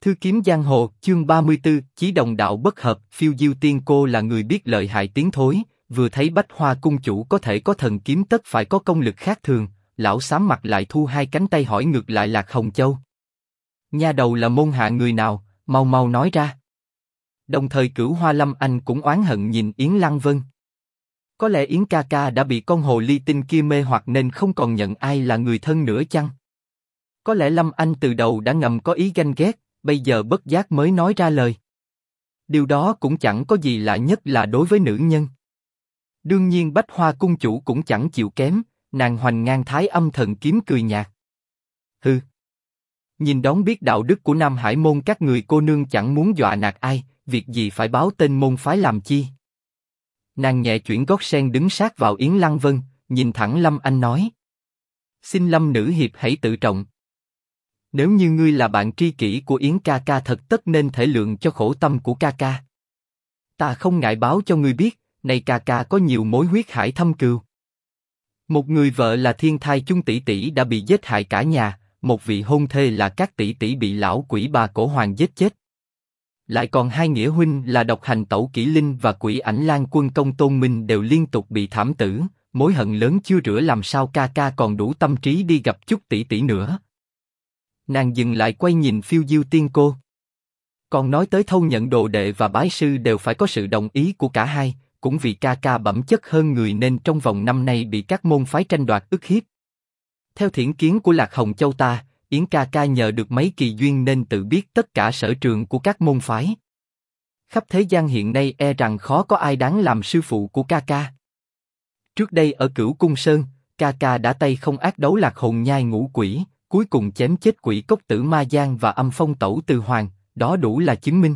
Thư kiếm giang hồ, chương 34, chí đồng đạo bất hợp. Phiêu Diêu Tiên Cô là người biết lợi hại tiến thối, vừa thấy Bách Hoa cung chủ có thể có thần kiếm tất phải có công lực khác thường, lão xám mặt lại thu hai cánh tay hỏi ngược lại Lạc Hồng Châu. Nha đầu là môn hạ người nào, mau mau nói ra. Đồng thời Cửu Hoa Lâm Anh cũng oán hận nhìn Yến Lăng Vân. Có lẽ Yến ca ca đã bị con hồ ly tinh kia mê hoặc nên không còn nhận ai là người thân nữa chăng? Có lẽ Lâm Anh từ đầu đã ngầm có ý ganh ghét, bây giờ bất giác mới nói ra lời. Điều đó cũng chẳng có gì lạ, nhất là đối với nữ nhân. Đương nhiên Bách Hoa cung chủ cũng chẳng chịu kém, nàng hoành ngang Thái Âm thần kiếm cười nhạt. Hừ, nhìn đón biết đạo đức của Nam Hải môn các người, cô nương chẳng muốn dọa nạt ai, việc gì phải báo tên môn phái làm chi? Nàng nhẹ chuyển gót sen đứng sát vào Yến Lăng Vân, nhìn thẳng Lâm Anh nói: xin Lâm nữ hiệp hãy tự trọng. Nếu như ngươi là bạn tri kỷ của Yến ca ca, thật tất nên thể lượng cho khổ tâm của ca ca. Ta không ngại báo cho ngươi biết, này ca ca có nhiều mối huyết hải thâm cừu. Một người vợ là Thiên Thai Chung tỷ tỷ đã bị giết hại cả nhà, một vị hôn thê là Các tỷ tỷ bị lão quỷ bà Cổ Hoàng giết chết. Lại còn hai nghĩa huynh là Độc Hành Tẩu Kỷ Linh và Quỷ Ảnh Lan Quân Công Tôn Minh đều liên tục bị thảm tử, mối hận lớn chưa rửa, làm sao ca ca còn đủ tâm trí đi gặp chút tỷ tỷ nữa. Nàng dừng lại quay nhìn Phiêu Diêu Tiên Cô. Còn nói tới thâu nhận đồ đệ và bái sư đều phải có sự đồng ý của cả hai, cũng vì ca ca bẩm chất hơn người nên trong vòng năm nay bị các môn phái tranh đoạt ức hiếp. Theo thiển kiến của Lạc Hồng Châu ta, Yến ca ca nhờ được mấy kỳ duyên nên tự biết tất cả sở trường của các môn phái. Khắp thế gian hiện nay e rằng khó có ai đáng làm sư phụ của ca ca. Trước đây ở Cửu Cung Sơn, ca ca đã tay không ác đấu Lạc Hồn Nhai Ngũ Quỷ, cuối cùng chém chết Quỷ Cốc Tử Ma Giang và Âm Phong Tẩu Từ Hoàng, đó đủ là chứng minh.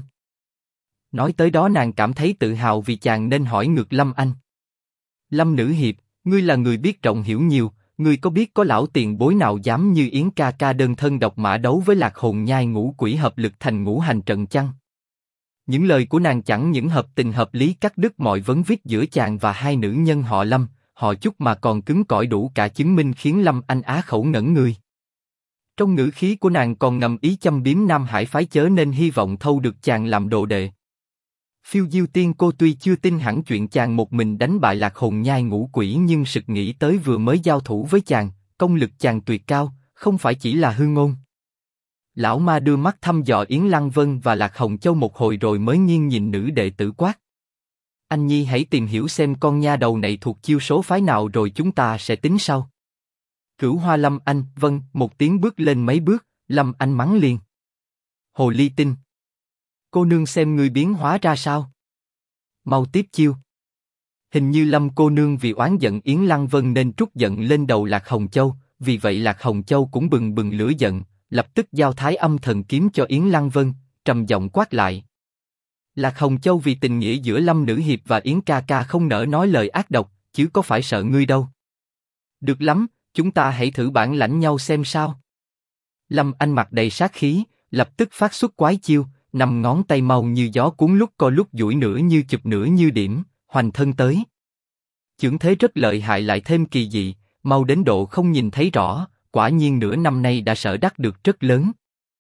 Nói tới đó nàng cảm thấy tự hào vì chàng nên hỏi ngược Lâm Anh. Lâm nữ hiệp, ngươi là người biết rộng hiểu nhiều, ngươi có biết có lão tiền bối nào dám như Yến ca ca đơn thân độc mã đấu với Lạc Hồn Nhai Ngũ Quỷ hợp lực thành ngũ hành trận chăng? Những lời của nàng chẳng những hợp tình hợp lý cắt đứt mọi vấn vít giữa chàng và hai nữ nhân họ Lâm, họ Chúc mà còn cứng cỏi đủ cả chứng minh khiến Lâm Anh á khẩu ngẩn người. Trong ngữ khí của nàng còn ngầm ý châm biếm Nam Hải phái, chớ nên hy vọng thâu được chàng làm đồ đệ. Phiêu Diêu Tiên Cô tuy chưa tin hẳn chuyện chàng một mình đánh bại Lạc Hồn Nhai Ngũ Quỷ, nhưng sực nghĩ tới vừa mới giao thủ với chàng, công lực chàng tuyệt cao, không phải chỉ là hư ngôn. Lão ma đưa mắt thăm dò Yến Lăng Vân và Lạc Hồng Châu một hồi rồi mới nghiêng nhìn nữ đệ tử quát: anh nhi hãy tìm hiểu xem con nha đầu này thuộc chiêu số phái nào rồi chúng ta sẽ tính sau. Cửu Hoa Lâm Anh, vâng, một tiếng bước lên mấy bước, Lâm Anh mắng liền: hồ ly tinh, cô nương xem ngươi biến hóa ra sao, mau tiếp chiêu. Hình như Lâm cô nương vì oán giận Yến Lăng Vân nên trút giận lên đầu Lạc Hồng Châu, vì vậy Lạc Hồng Châu cũng bừng bừng lửa giận, lập tức giao Thái Âm thần kiếm cho Yến Lăng Vân, trầm giọng quát lại. Lạc Hồng Châu vì tình nghĩa giữa Lâm nữ hiệp và Yến ca ca không nỡ nói lời ác độc, chứ có phải sợ ngươi đâu. Được lắm, chúng ta hãy thử bản lãnh nhau xem sao. Lâm Anh mặt đầy sát khí, lập tức phát xuất quái chiêu, năm ngón tay mau như gió cuốn, lúc co lúc duỗi, nửa như chụp nửa như điểm, hoành thân tới. Chưởng thế rất lợi hại lại thêm kỳ dị, mau đến độ không nhìn thấy rõ, quả nhiên nửa năm nay đã sở đắc được rất lớn.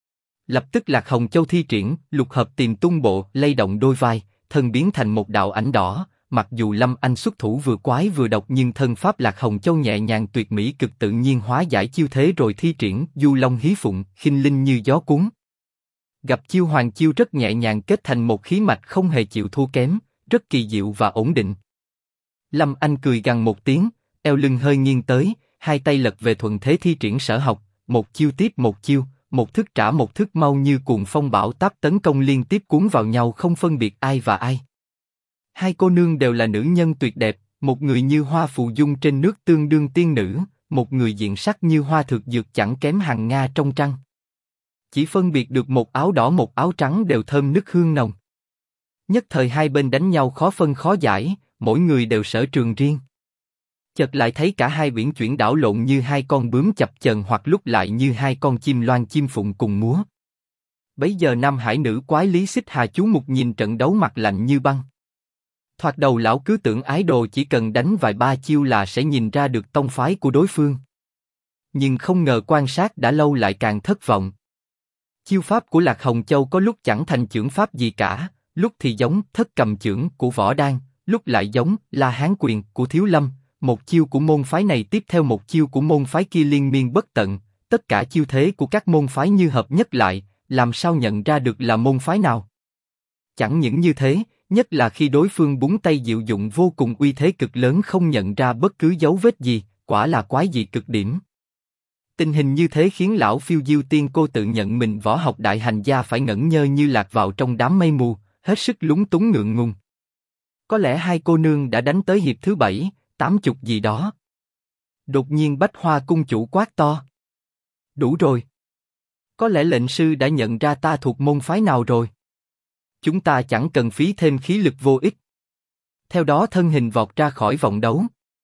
Lập tức Lạc Hồng Châu thi triển Lục Hợp Tìm Tung Bộ, lay động đôi vai, thân biến thành một đạo ảnh đỏ. Mặc dù Lâm Anh xuất thủ vừa quái vừa độc, nhưng thân pháp Lạc Hồng Châu nhẹ nhàng tuyệt mỹ, cực tự nhiên hóa giải chiêu thế rồi thi triển Du Long Hí Phụng, khinh linh như gió cuốn. Gặp chiêu hoàng chiêu rất nhẹ nhàng kết thành một khí mạch không hề chịu thua kém, rất kỳ diệu và ổn định. Lâm Anh cười gằn một tiếng, eo lưng hơi nghiêng tới, hai tay lật về thuận thế thi triển sở học, một chiêu tiếp một chiêu, một thức trả một thức, mau như cuồng phong bão táp tấn công liên tiếp cuốn vào nhau không phân biệt ai và ai. Hai cô nương đều là nữ nhân tuyệt đẹp, một người như hoa phù dung trên nước tương đương tiên nữ, một người diện sắc như hoa thược dược chẳng kém hàng nga trong trăng. Chỉ phân biệt được một áo đỏ một áo trắng đều thơm nức hương nồng. Nhất thời hai bên đánh nhau khó phân khó giải, mỗi người đều sở trường riêng. Chợt lại thấy cả hai uyển chuyển đảo lộn như hai con bướm chập chờn, hoặc lúc lại như hai con chim loan chim phụng cùng múa. Bấy giờ Nam Hải nữ quái Lý Xích Hà chú mục nhìn trận đấu mặt lạnh như băng. Thoạt đầu lão cứ tưởng ái đồ chỉ cần đánh vài ba chiêu là sẽ nhìn ra được tông phái của đối phương. Nhưng không ngờ quan sát đã lâu lại càng thất vọng. Chiêu pháp của Lạc Hồng Châu có lúc chẳng thành chưởng pháp gì cả, lúc thì giống Thất Cầm Chưởng của Võ Đan, lúc lại giống La Hán Quyền của Thiếu Lâm. Một chiêu của môn phái này tiếp theo một chiêu của môn phái kia liên miên bất tận, tất cả chiêu thế của các môn phái như hợp nhất lại, làm sao nhận ra được là môn phái nào? Chẳng những như thế, nhất là khi đối phương búng tay diệu dụng vô cùng uy thế cực lớn không nhận ra bất cứ dấu vết gì, quả là quái dị cực điểm. Tình hình như thế khiến lão Phiêu Diêu Tiên Cô tự nhận mình võ học đại hành gia phải ngẩn ngơ như lạc vào trong đám mây mù, hết sức lúng túng ngượng ngùng. Có lẽ hai cô nương đã đánh tới hiệp thứ 7, 80 gì đó. Đột nhiên Bách Hoa cung chủ quát to. Đủ rồi. Có lẽ lệnh sư đã nhận ra ta thuộc môn phái nào rồi. Chúng ta chẳng cần phí thêm khí lực vô ích. Theo đó thân hình vọt ra khỏi vòng đấu.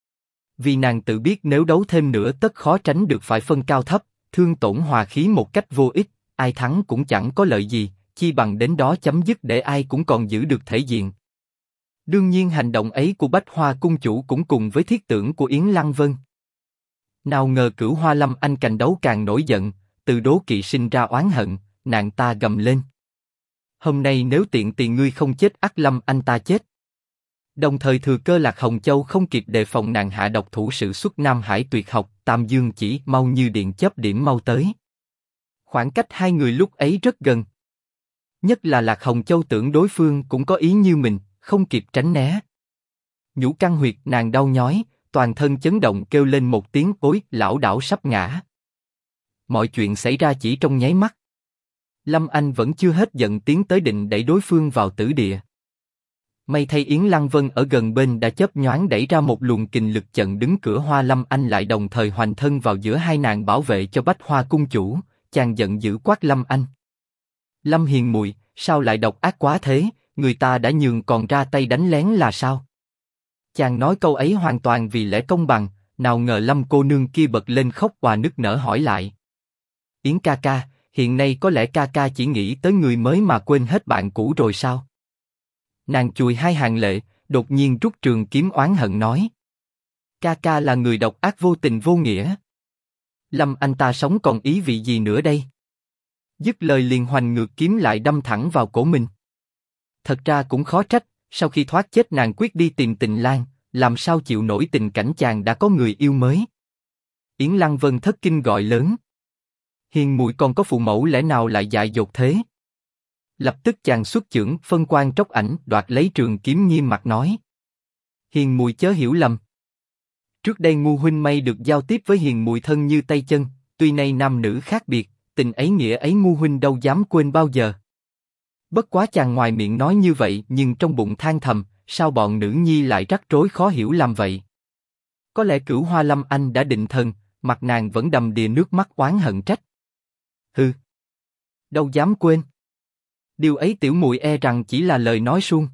Vì nàng tự biết nếu đấu thêm nữa tất khó tránh được phải phân cao thấp, thương tổn hòa khí một cách vô ích, ai thắng cũng chẳng có lợi gì, chi bằng đến đó chấm dứt để ai cũng còn giữ được thể diện. Đương nhiên hành động ấy của Bách Hoa cung chủ cũng cùng với thiết tưởng của Yến Lăng Vân. Nào ngờ Cửu Hoa Lâm Anh càng đấu càng nổi giận, từ đố kỵ sinh ra oán hận, nàng ta gầm lên. Hôm nay nếu tiện tiền ngươi không chết ắt Lâm Anh ta chết. Đồng thời thừa cơ Lạc Hồng Châu không kịp đề phòng nàng hạ độc thủ sự xuất Nam Hải tuyệt học, Tam Dương chỉ mau như điện chớp điểm mau tới. Khoảng cách hai người lúc ấy rất gần. Nhất là Lạc Hồng Châu tưởng đối phương cũng có ý như mình, không kịp tránh né. Nhũ căn huyệt nàng đau nhói, toàn thân chấn động kêu lên một tiếng ối, lảo đảo sắp ngã. Mọi chuyện xảy ra chỉ trong nháy mắt. Lâm Anh vẫn chưa hết giận tiến tới định đẩy đối phương vào tử địa. May thay Yến Lăng Vân ở gần bên đã chớp nhoáng đẩy ra một luồng kình lực chặn đứng cửa Hoa Lâm Anh lại đồng thời hoành thân vào giữa hai nàng bảo vệ cho Bách Hoa cung chủ, chàng giận dữ quát Lâm Anh. Lâm Hiền muội, sao lại độc ác quá thế, người ta đã nhường còn ra tay đánh lén là sao? Chàng nói câu ấy hoàn toàn vì lẽ công bằng, nào ngờ Lâm cô nương kia bật lên khóc òa nức nở hỏi lại. Yến ca ca, hiện nay có lẽ ca ca chỉ nghĩ tới người mới mà quên hết bạn cũ rồi sao? Nàng chùi hai hàng lệ, đột nhiên rút trường kiếm oán hận nói. Ca ca là người độc ác vô tình vô nghĩa. Lâm anh ta sống còn ý vị gì nữa đây? Dứt lời liền hoành ngược kiếm lại đâm thẳng vào cổ mình. Thật ra cũng khó trách, sau khi thoát chết nàng quyết đi tìm Tình Lang, làm sao chịu nổi tình cảnh chàng đã có người yêu mới. Yến Lăng Vân thất kinh gọi lớn. Hiền muội còn có phụ mẫu lẽ nào lại dại dột thế? Lập tức chàng xuất chưởng phân quang tróc ảnh đoạt lấy trường kiếm nghiêm mặt nói. Hiền muội chớ hiểu lầm. Trước đây ngu huynh may được giao tiếp với hiền muội thân như tay chân, tuy nay nam nữ khác biệt, tình ấy nghĩa ấy ngu huynh đâu dám quên bao giờ. Bất quá chàng ngoài miệng nói như vậy nhưng trong bụng than thầm, sao bọn nữ nhi lại rắc rối khó hiểu làm vậy? Có lẽ Cửu Hoa Lâm Anh đã định thần, mặt nàng vẫn đầm đìa nước mắt oán hận trách. Hừ, đâu dám quên. Điều ấy tiểu muội e rằng chỉ là lời nói suông.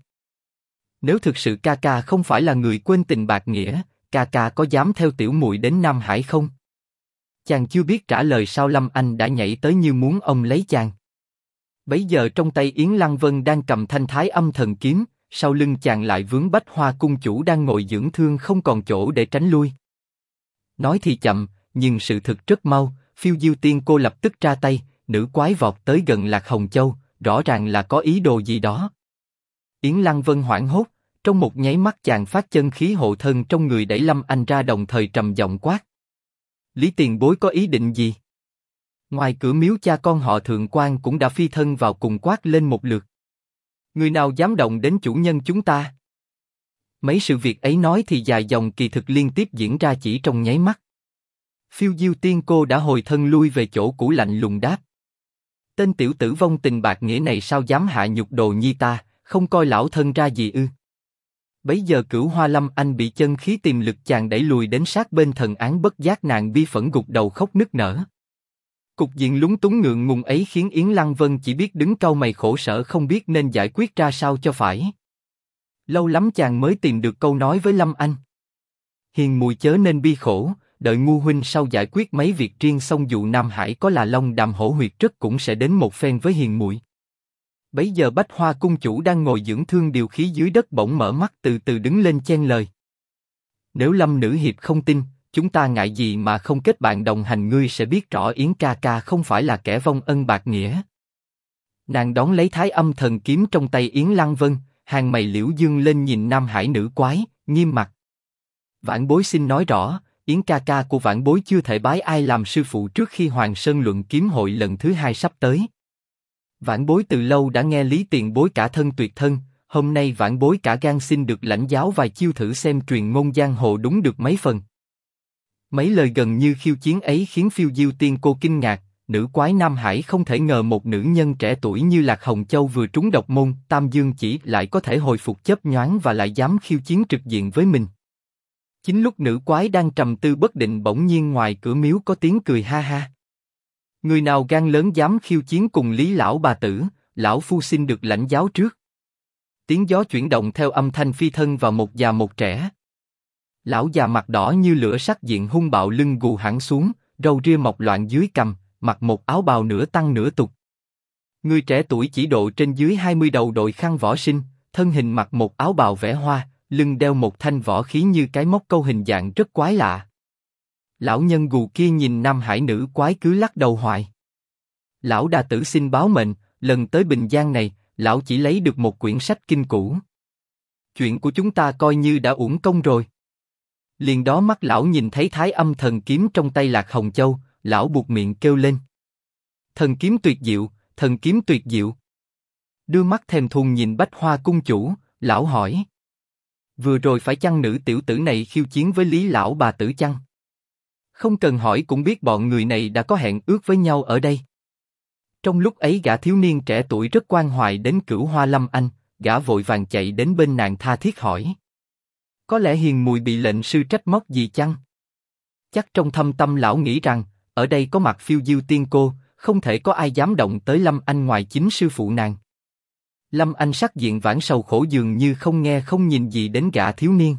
Nếu thực sự ca ca không phải là người quên tình bạc nghĩa, ca ca có dám theo tiểu muội đến Nam Hải không? Chàng chưa biết trả lời sao Lâm Anh đã nhảy tới như muốn ôm lấy chàng. Bấy giờ trong tay Yến Lăng Vân đang cầm Thanh Thái Âm Thần Kiếm, sau lưng chàng lại vướng Bách Hoa cung chủ đang ngồi dưỡng thương không còn chỗ để tránh lui. Nói thì chậm, nhưng sự thực rất mau. Phiêu Diêu Tiên Cô lập tức ra tay, nữ quái vọt tới gần Lạc Hồng Châu, rõ ràng là có ý đồ gì đó. Yến Lăng Vân hoảng hốt, trong một nháy mắt chàng phát chân khí hộ thân trong người đẩy Lâm Anh ra đồng thời trầm giọng quát. Lý tiền bối có ý định gì? Ngoài cửa miếu cha con họ Thượng Quan cũng đã phi thân vào cùng quát lên một lượt. Người nào dám động đến chủ nhân chúng ta? Mấy sự việc ấy nói thì dài dòng kỳ thực liên tiếp diễn ra chỉ trong nháy mắt. Phiêu Diêu Tiên Cô đã hồi thân lui về chỗ cũ lạnh lùng đáp. Tên tiểu tử vong tình bạc nghĩa này sao dám hạ nhục đồ nhi ta, không coi lão thân ra gì ư? Bấy giờ Cửu Hoa Lâm Anh bị chân khí tiềm lực chàng đẩy lùi đến sát bên thần án bất giác nàng bi phẫn gục đầu khóc nức nở. Cục diện lúng túng ngượng ngùng ấy khiến Yến Lăng Vân chỉ biết đứng cau mày khổ sở không biết nên giải quyết ra sao cho phải. Lâu lắm chàng mới tìm được câu nói với Lâm Anh. Hiền muội chớ nên bi khổ, đợi ngu huynh sau giải quyết mấy việc riêng xong dù Nam Hải có là Long Đàm Hổ huyệt rất cũng sẽ đến một phen với hiền muội. Bấy giờ Bách Hoa cung chủ đang ngồi dưỡng thương điều khí dưới đất bỗng mở mắt từ từ đứng lên chen lời. Nếu Lâm nữ hiệp không tin, chúng ta ngại gì mà không kết bạn đồng hành, ngươi sẽ biết rõ Yến ca ca không phải là kẻ vong ân bạc nghĩa. Nàng đón lấy Thái Âm Thần Kiếm trong tay Yến Lăng Vân, hàng mày liễu dương lên nhìn Nam Hải nữ quái, nghiêm mặt. Vãn bối xin nói rõ, Yến ca ca của vãn bối chưa thể bái ai làm sư phụ trước khi Hoàng Sơn luận kiếm hội lần thứ 2 sắp tới. Vãn bối từ lâu đã nghe Lý tiền bối cả thân tuyệt thân, hôm nay vãn bối cả gan xin được lãnh giáo vài chiêu thử xem truyền ngôn giang hồ đúng được mấy phần. Mấy lời gần như khiêu chiến ấy khiến Phiêu Diêu Tiên Cô kinh ngạc, nữ quái Nam Hải không thể ngờ một nữ nhân trẻ tuổi như Lạc Hồng Châu vừa trúng độc môn Tam Dương Chỉ lại có thể hồi phục chớp nhoáng và lại dám khiêu chiến trực diện với mình. Chính lúc nữ quái đang trầm tư bất định bỗng nhiên ngoài cửa miếu có tiếng cười ha ha. Người nào gan lớn dám khiêu chiến cùng Lý lão bà tử, lão phu xin được lãnh giáo trước. Tiếng gió chuyển động theo âm thanh phi thân vào một già một trẻ. Lão già mặt đỏ như lửa sắc diện hung bạo lưng gù hẳn xuống, râu ria mọc loạn dưới cằm, mặc một áo bào nửa tăng nửa tục. Người trẻ tuổi chỉ độ trên dưới 20 đầu đội khăn võ sinh, thân hình mặc một áo bào vẽ hoa, lưng đeo một thanh võ khí như cái móc câu hình dạng rất quái lạ. Lão nhân gù kia nhìn Nam Hải nữ quái cứ lắc đầu hoài. Lão đà tử xin báo mệnh, lần tới Bình Giang này, lão chỉ lấy được một quyển sách kinh cũ. Chuyện của chúng ta coi như đã uổng công rồi. Liền đó mắt lão nhìn thấy Thái Âm Thần Kiếm trong tay Lạc Hồng Châu, lão buột miệng kêu lên. Thần kiếm tuyệt diệu, thần kiếm tuyệt diệu. Đưa mắt thèm thuồng nhìn Bách Hoa cung chủ, lão hỏi. Vừa rồi phải chăng nữ tiểu tử này khiêu chiến với Lý lão bà tử chăng? Không cần hỏi cũng biết bọn người này đã có hẹn ước với nhau ở đây. Trong lúc ấy gã thiếu niên trẻ tuổi rất quan hoài đến Cửu Hoa Lâm Anh, gã vội vàng chạy đến bên nàng tha thiết hỏi. Có lẽ hiền mùi bị lệnh sư trách móc gì chăng? Chắc trong thâm tâm lão nghĩ rằng, ở đây có mặt Phiêu Diêu Tiên Cô, không thể có ai dám động tới Lâm Anh ngoài chính sư phụ nàng. Lâm Anh sắc diện vãn sầu khổ dường như không nghe không nhìn gì đến gã thiếu niên.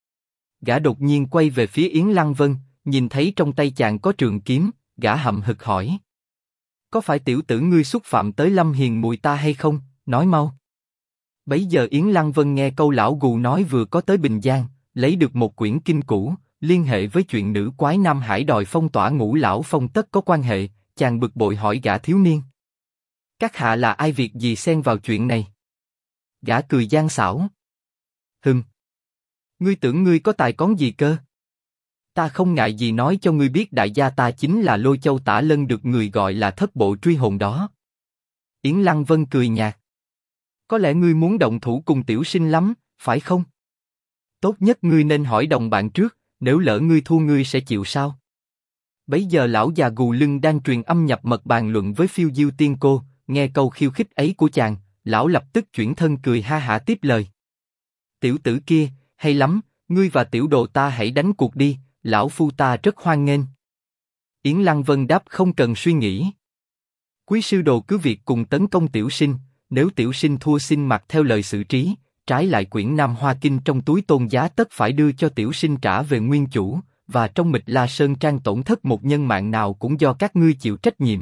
Gã đột nhiên quay về phía Yến Lăng Vân, nhìn thấy trong tay chàng có trường kiếm, gã hậm hực hỏi. Có phải tiểu tử ngươi xúc phạm tới Lâm hiền mùi ta hay không, nói mau. Bấy giờ Yến Lăng Vân nghe câu lão gù nói vừa có tới Bình Giang, lấy được một quyển kinh cũ, liên hệ với chuyện nữ quái Nam Hải đòi phong tỏa Ngũ lão phong tất có quan hệ, chàng bực bội hỏi gã thiếu niên. Các hạ là ai việc gì xen vào chuyện này? Gã cười gian xảo. Ngươi tưởng ngươi có tài cón gì cơ? Ta không ngại gì nói cho ngươi biết đại gia ta chính là Lôi Châu Tả Lân được người gọi là thất bộ truy hồn đó. Yến Lăng Vân cười nhạt. Có lẽ ngươi muốn động thủ cùng tiểu sinh lắm, phải không? Tốt nhất ngươi nên hỏi đồng bạn trước, nếu lỡ ngươi thua ngươi sẽ chịu sao? Bấy giờ lão già gù lưng đang truyền âm nhập mật bàn luận với Phiêu Diêu Tiên Cô, nghe câu khiêu khích ấy của chàng, lão lập tức chuyển thân cười ha hả tiếp lời. Tiểu tử kia, hay lắm, ngươi và tiểu đồ ta hãy đánh cuộc đi, lão phu ta rất hoan nghênh. Yến Lăng Vân đáp không cần suy nghĩ. Quý sư đồ cứ việc cùng tấn công tiểu sinh, nếu tiểu sinh thua xin mặc theo lời xử trí, trái lại quyển Nam Hoa Kinh trong túi tôn giá tất phải đưa cho tiểu sinh trả về nguyên chủ, và trong Mịch La Sơn Trang tổn thất một nhân mạng nào cũng do các ngươi chịu trách nhiệm.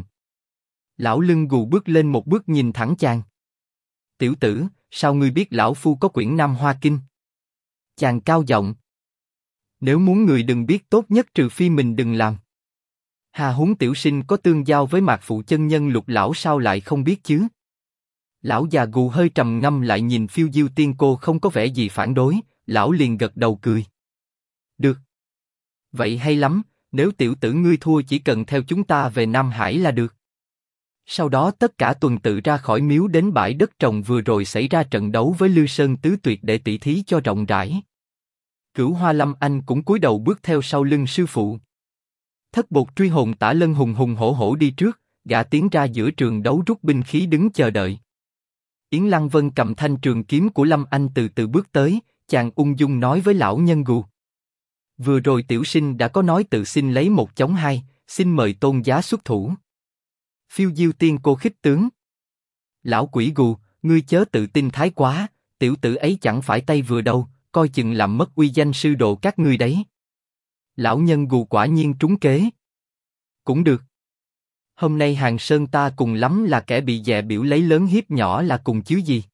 Lão lưng gù bước lên một bước nhìn thẳng chàng. Tiểu tử, sao ngươi biết lão phu có quyển Nam Hoa Kinh? Chàng cao giọng. Nếu muốn người đừng biết tốt nhất trừ phi mình đừng làm. Hà huống tiểu sinh có tương giao với mạc phụ chân nhân Lục lão sao lại không biết chứ? Lão già gù hơi trầm ngâm lại nhìn Phiêu Diêu Tiên Cô không có vẻ gì phản đối, lão liền gật đầu cười. Được. Vậy hay lắm, nếu tiểu tử ngươi thua chỉ cần theo chúng ta về Nam Hải là được. Sau đó tất cả tuần tự ra khỏi miếu đến bãi đất trồng vừa rồi xảy ra trận đấu với Lư Sơn Tứ Tuyệt để tỉ thí cho rộng rãi. Cửu Hoa Lâm Anh cũng cúi đầu bước theo sau lưng sư phụ. Thất bột truy hồn Tả Lân hùng hùng hổ hổ đi trước, gã tiến ra giữa trường đấu rút binh khí đứng chờ đợi. Yến Lăng Vân cầm thanh trường kiếm của Lâm Anh từ từ bước tới, chàng ung dung nói với lão nhân gù. Vừa rồi tiểu sinh đã có nói tự xin lấy một chống hai, xin mời tôn giá xuất thủ. Phiêu Diêu Tiên Cô khích tướng. Lão quỷ gù, ngươi chớ tự tin thái quá, tiểu tử ấy chẳng phải tay vừa đâu, coi chừng làm mất uy danh sư đồ các ngươi đấy. Lão nhân gù quả nhiên trúng kế. Cũng được. Hôm nay Hàng Sơn ta cùng lắm là kẻ bị dè biểu lấy lớn hiếp nhỏ là cùng chứ gì.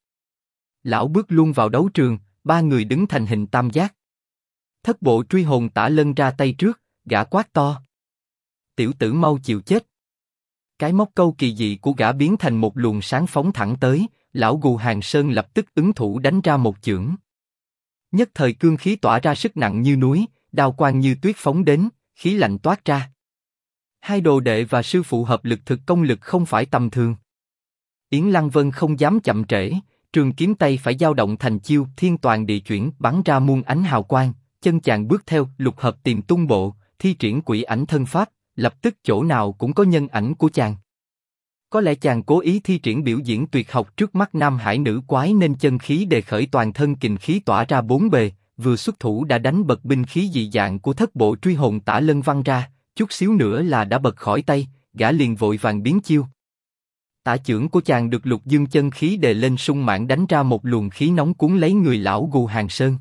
Lão bước luôn vào đấu trường, ba người đứng thành hình tam giác. Thất bộ truy hồn Tả Lân ra tay trước, gã quát to. Tiểu tử mau chịu chết. Cái móc câu kỳ dị của gã biến thành một luồng sáng phóng thẳng tới, lão Gù Hàng Sơn lập tức ứng thủ đánh ra một chưởng. Nhất thời cương khí tỏa ra sức nặng như núi, đao quang như tuyết phóng đến, khí lạnh toát ra. Hai đồ đệ và sư phụ hợp lực thực công lực không phải tầm thường. Yến Lăng Vân không dám chậm trễ, trường kiếm tay phải dao động thành chiêu thiên toàn địa chuyển bắn ra muôn ánh hào quang, chân chàng bước theo lục hợp tìm tung bộ, thi triển quỷ ảnh thân pháp, lập tức chỗ nào cũng có nhân ảnh của chàng. Có lẽ chàng cố ý thi triển biểu diễn tuyệt học trước mắt Nam Hải nữ quái nên chân khí đề khởi toàn thân kình khí tỏa ra bốn bề, vừa xuất thủ đã đánh bật binh khí dị dạng của thất bộ truy hồn Tả Lân văng ra, chút xíu nữa là đã bật khỏi tay, gã liền vội vàng biến chiêu. Tả chưởng của chàng được Lục Dương chân khí đề lên sung mãn đánh ra một luồng khí nóng cuốn lấy người lão Gù Hàng Sơn.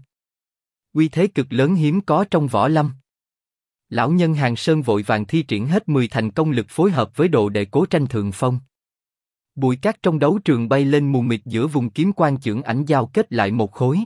Uy thế cực lớn hiếm có trong võ lâm. Lão nhân Hàng Sơn vội vàng thi triển hết 10 thành công lực phối hợp với đồ đệ Cố tranh thượng phong. Bụi cát trong đấu trường bay lên mù mịt giữa vùng kiếm quang chưởng ảnh giao kết lại một khối.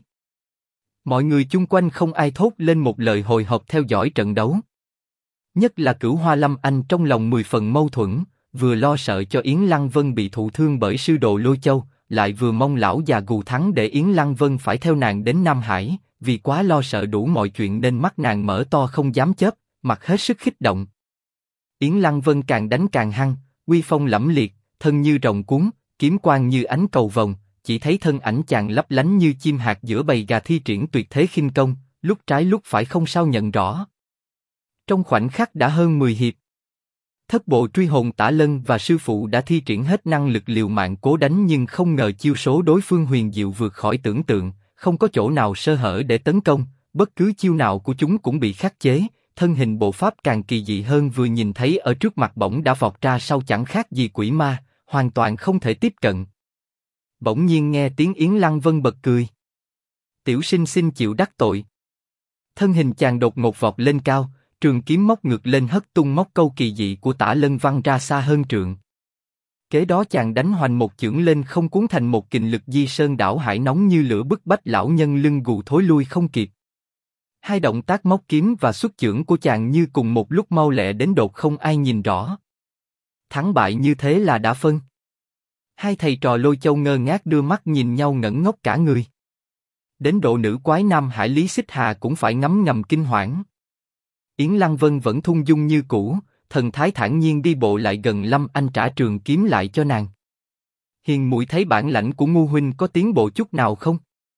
Mọi người chung quanh không ai thốt lên một lời hồi hộp theo dõi trận đấu. Nhất là Cửu Hoa Lâm Anh trong lòng 10 phần mâu thuẫn, vừa lo sợ cho Yến Lăng Vân bị thụ thương bởi sư đồ Lôi Châu, lại vừa mong lão già Gù thắng để Yến Lăng Vân phải theo nàng đến Nam Hải, vì quá lo sợ đủ mọi chuyện nên mắt nàng mở to không dám chớp, mặt hết sức kích động. Yến Lăng Vân càng đánh càng hăng, uy phong lẫm liệt, thân như rồng cuốn, kiếm quang như ánh cầu vồng, chỉ thấy thân ảnh chàng lấp lánh như chim hạc giữa bầy gà thi triển tuyệt thế khinh công, lúc trái lúc phải không sao nhận rõ. Trong khoảnh khắc đã hơn 10 hiệp. Thất bộ truy hồn Tả Lân và sư phụ đã thi triển hết năng lực liều mạng cố đánh nhưng không ngờ chiêu số đối phương huyền diệu vượt khỏi tưởng tượng, không có chỗ nào sơ hở để tấn công, bất cứ chiêu nào của chúng cũng bị khắc chế, thân hình bộ pháp càng kỳ dị hơn vừa nhìn thấy ở trước mặt bỗng đã vọt ra sau chẳng khác gì quỷ ma, hoàn toàn không thể tiếp cận. Bỗng nhiên nghe tiếng Yến Lăng Vân bật cười. Tiểu sinh xin chịu đắc tội. Thân hình chàng đột ngột vọt lên cao, trường kiếm móc ngược lên hất tung móc câu kỳ dị của Tả Lân văng ra xa hơn trượng. Kế đó chàng đánh hoành một chưởng lên không cuốn thành một kình lực di sơn đảo hải nóng như lửa bức bách lão nhân lưng gù thối lui không kịp. Hai động tác móc kiếm và xuất chưởng của chàng như cùng một lúc mau lẹ đến đột không ai nhìn rõ. Thắng bại như thế là đã phân. Hai thầy trò Lôi Châu ngơ ngác đưa mắt nhìn nhau ngẩn ngốc cả người. Đến độ nữ quái Nam Hải Lý Xích Hà cũng phải ngấm ngầm kinh hoảng. Yến Lăng Vân vẫn thung dung như cũ, thần thái thản nhiên đi bộ lại gần Lâm Anh trả trường kiếm lại cho nàng. Hiền muội thấy bản lãnh của Ngu huynh có tiến bộ chút nào không?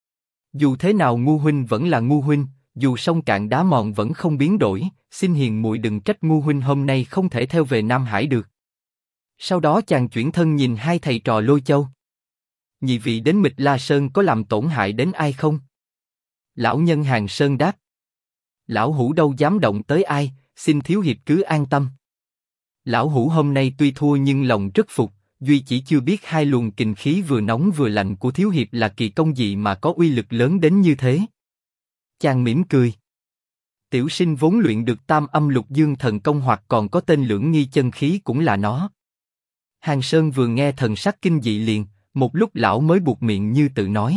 Dù thế nào Ngu huynh vẫn là Ngu huynh, dù sông cạn đá mòn vẫn không biến đổi, xin hiền muội đừng trách Ngu huynh hôm nay không thể theo về Nam Hải được. Sau đó chàng chuyển thân nhìn hai thầy trò Lôi Châu. Nhị vị đến Mịch La Sơn có làm tổn hại đến ai không? Lão nhân Hàng Sơn đáp. Lão hủ đâu dám động tới ai, xin thiếu hiệp cứ an tâm. Lão hủ hôm nay tuy thua nhưng lòng rất phục, duy chỉ chưa biết hai luồng kình khí vừa nóng vừa lạnh của thiếu hiệp là kỳ công gì mà có uy lực lớn đến như thế. Chàng mỉm cười. Tiểu sinh vốn luyện được Tam Âm Lục Dương thần công hoặc còn có tên Lưỡng Nghi chân khí cũng là nó. Hàng Sơn vừa nghe thần sắc kinh dị liền, một lúc lão mới buột miệng như tự nói.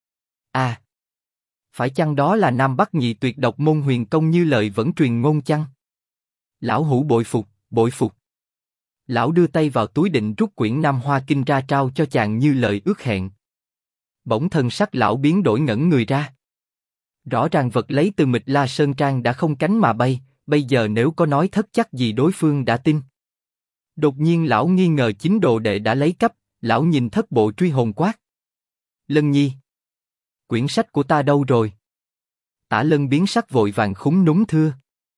À, phải chăng đó là Nam Bắc nhị tuyệt độc môn huyền công như lời vẫn truyền ngôn chăng? Lão hủ bội phục, bội phục. Lão đưa tay vào túi định rút quyển Nam Hoa Kinh ra trao cho chàng như lời ước hẹn. Bỗng thần sắc lão biến đổi ngẩn người ra. Rõ ràng vật lấy từ Mịch La Sơn Trang đã không cánh mà bay, bây giờ nếu có nói thất chắc gì đối phương đã tin. Đột nhiên lão nghi ngờ chính đồ đệ đã lấy cắp, lão nhìn thất bộ truy hồn quát. Lân nhi, quyển sách của ta đâu rồi? Tả Lân biến sắc vội vàng khúm núm thưa.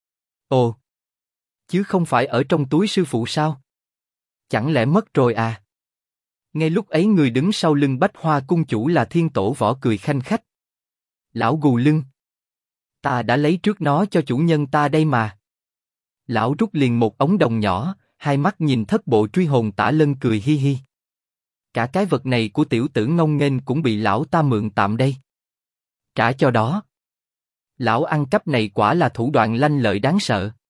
Ồ, chứ không phải ở trong túi sư phụ sao? Chẳng lẽ mất rồi à? Ngay lúc ấy người đứng sau lưng Bách Hoa cung chủ là Thiên Tổ Võ cười khanh khách. Lão gù lưng. Ta đã lấy trước nó cho chủ nhân ta đây mà. Lão rút liền một ống đồng nhỏ, hai mắt nhìn thất bộ truy hồn Tả Lân cười hi hi. Cả cái vật này của tiểu tử ngông nghênh cũng bị lão ta mượn tạm đây. Trả cho đó. Lão ăn cắp này quả là thủ đoạn lanh lợi đáng sợ.